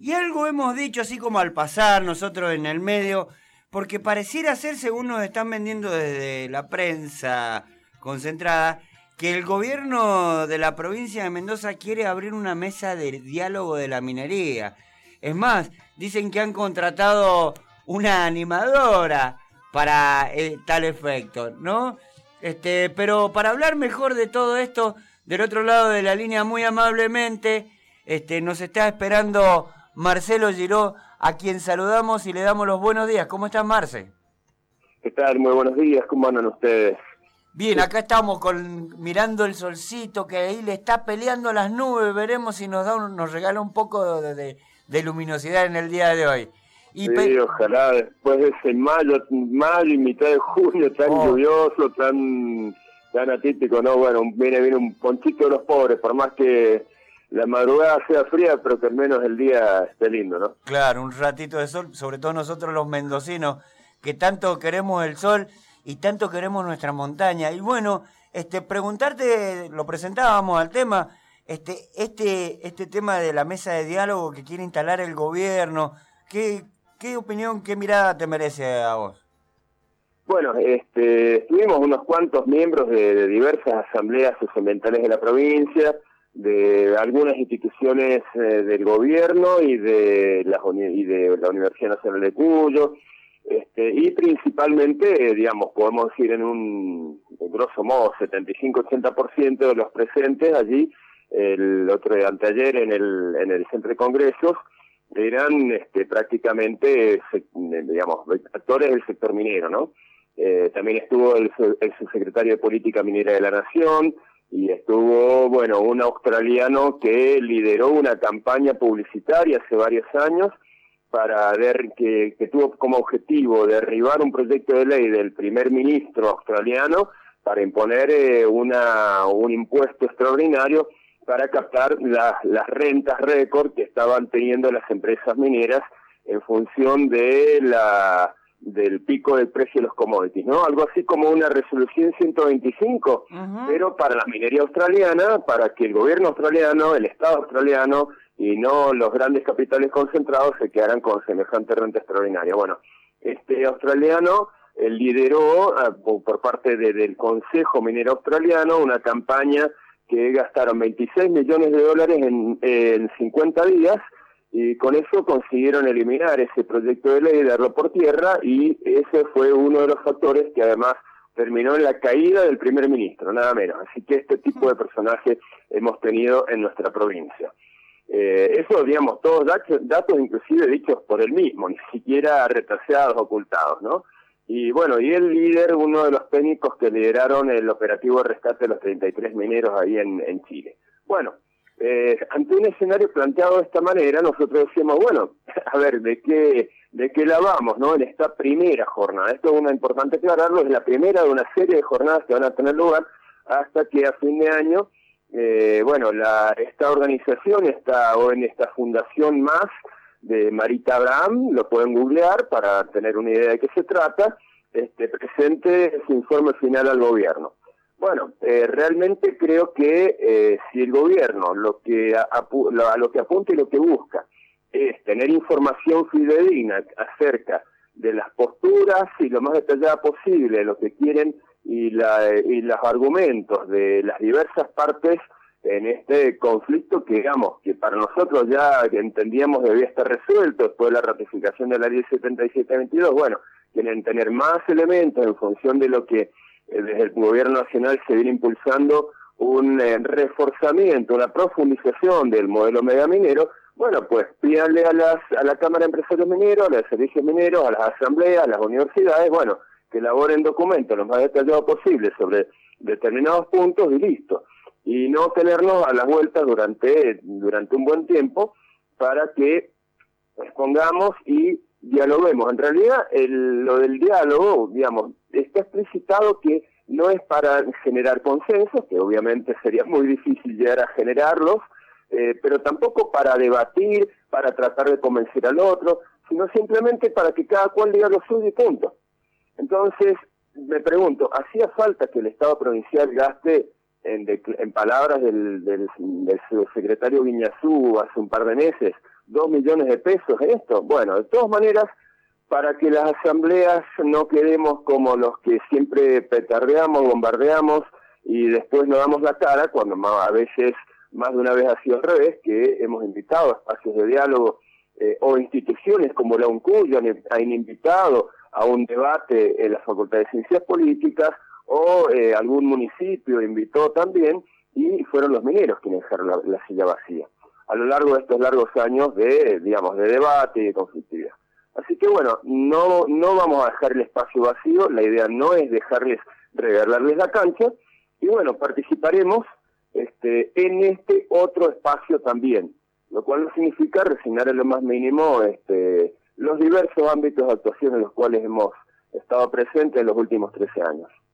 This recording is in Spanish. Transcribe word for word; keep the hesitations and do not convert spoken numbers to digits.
Y algo hemos dicho así como al pasar nosotros en el medio, porque pareciera ser, según nos están vendiendo desde la prensa concentrada, que el gobierno de la provincia de Mendoza quiere abrir una mesa de diálogo de la minería. Es más, dicen que han contratado una animadora para eh, tal efecto, ¿no? Este, pero para hablar mejor de todo esto, del otro lado de la línea, muy amablemente, este, nos está esperando Marcelo Giró, a quien saludamos y le damos los buenos días. ¿Cómo estás, Marce? ¿Qué tal? Muy buenos días. ¿Cómo andan ustedes? Bien, acá estamos con, mirando el solcito que ahí le está peleando a las nubes. Veremos si nos da un, nos regala un poco de, de, de luminosidad en el día de hoy. Y sí, pe... ojalá después de ese mayo, mayo y mitad de junio tan oh. lluvioso, tan tan atípico, ¿no? Bueno, viene, viene un ponchito de los pobres, por más que la madrugada sea fría, pero que al menos el día esté lindo, ¿no? Claro, un ratito de sol, sobre todo nosotros los mendocinos, que tanto queremos el sol y tanto queremos nuestra montaña. Y bueno, este preguntarte, lo presentábamos al tema, este este este tema de la mesa de diálogo que quiere instalar el gobierno, ¿qué, qué opinión, qué mirada te merece a vos? Bueno, este, tuvimos unos cuantos miembros de, de diversas asambleas socioambientales de la provincia, de algunas instituciones eh, del gobierno y de, las uni- y de la Universidad Nacional de Cuyo, este, y principalmente, eh, digamos, podemos decir en un, en grosso modo, setenta y cinco a ochenta por ciento de los presentes allí, el otro de anteayer en el, en el Centro de Congresos, eran este, prácticamente, digamos, actores del sector minero, ¿no? Eh, también estuvo el, el subsecretario de Política Minera de la Nación, y estuvo, bueno, un australiano que lideró una campaña publicitaria hace varios años para ver que, que tuvo como objetivo derribar un proyecto de ley del primer ministro australiano para imponer eh, una un impuesto extraordinario para captar la, las rentas récord que estaban teniendo las empresas mineras en función de la del pico del precio de los commodities, ¿no? Algo así como una resolución ciento veinticinco, uh-huh. pero para la minería australiana, para que el gobierno australiano, el Estado australiano y no los grandes capitales concentrados se quedaran con semejante renta extraordinaria. Bueno, este australiano eh, lideró uh, por parte de, del Consejo Minero Australiano una campaña que gastaron veintiséis millones de dólares en, en cincuenta días, y con eso consiguieron eliminar ese proyecto de ley, darlo por tierra, y ese fue uno de los factores que además terminó en la caída del primer ministro, nada menos. Así que este tipo de personajes hemos tenido en nuestra provincia. Eh, eso, digamos, todos datos, datos inclusive dichos por él mismo, ni siquiera retrasados, ocultados, ¿no? Y bueno, y el líder, uno de los técnicos que lideraron el operativo de rescate de los treinta y tres mineros ahí en, en Chile. Bueno, Eh, ante un escenario planteado de esta manera, nosotros decíamos, bueno, a ver, ¿de qué de qué la vamos, no? En esta primera jornada. Esto es una importante aclararlo, es la primera de una serie de jornadas que van a tener lugar hasta que a fin de año, eh, bueno, la esta organización, esta, o en esta fundación más de Marita Abraham, lo pueden googlear para tener una idea de qué se trata, este, presente su informe final al gobierno. Bueno, eh, realmente creo que eh, si el gobierno lo que a, a lo que apunta y lo que busca es tener información fidedigna acerca de las posturas y lo más detallada posible de lo que quieren y, la, y los argumentos de las diversas partes en este conflicto que, digamos, que para nosotros ya entendíamos debía estar resuelto después de la ratificación de la ley setenta y siete veintidós, bueno, quieren tener más elementos en función de lo que desde el gobierno nacional se viene impulsando un eh, reforzamiento, una profundización del modelo megaminero. Bueno, pues pídanle a las a la Cámara de Empresarios Mineros, a los servicios mineros, a las asambleas, a las universidades, bueno, que elaboren documentos lo más detallados posible sobre determinados puntos y listo. Y no tenernos a las vueltas durante durante un buen tiempo para que expongamos y dialoguemos. En realidad, el, lo del diálogo, digamos, está explicitado que no es para generar consensos, que obviamente sería muy difícil llegar a generarlos, eh, pero tampoco para debatir, para tratar de convencer al otro, sino simplemente para que cada cual diga lo suyo y punto. Entonces, me pregunto, ¿hacía falta que el Estado provincial gaste, en, de, en palabras del, del, del subsecretario Guiñazú hace un par de meses, dos millones de pesos esto. Bueno, de todas maneras, para que las asambleas no quedemos como los que siempre petardeamos, bombardeamos y después no damos la cara, cuando a veces, más de una vez ha sido al revés, que hemos invitado a espacios de diálogo eh, o instituciones como la UNCUY han, han invitado a un debate en la Facultad de Ciencias Políticas, o eh, algún municipio invitó también, y fueron los mineros quienes dejaron la, la silla vacía, a lo largo de estos largos años de, digamos, de debate y de conflictividad. Así que bueno, no, no vamos a dejar el espacio vacío, la idea no es dejarles, regalarles la cancha, y bueno, participaremos este, en este otro espacio también, lo cual no significa resignar en lo más mínimo este, los diversos ámbitos de actuación en los cuales hemos estado presentes en los últimos trece años.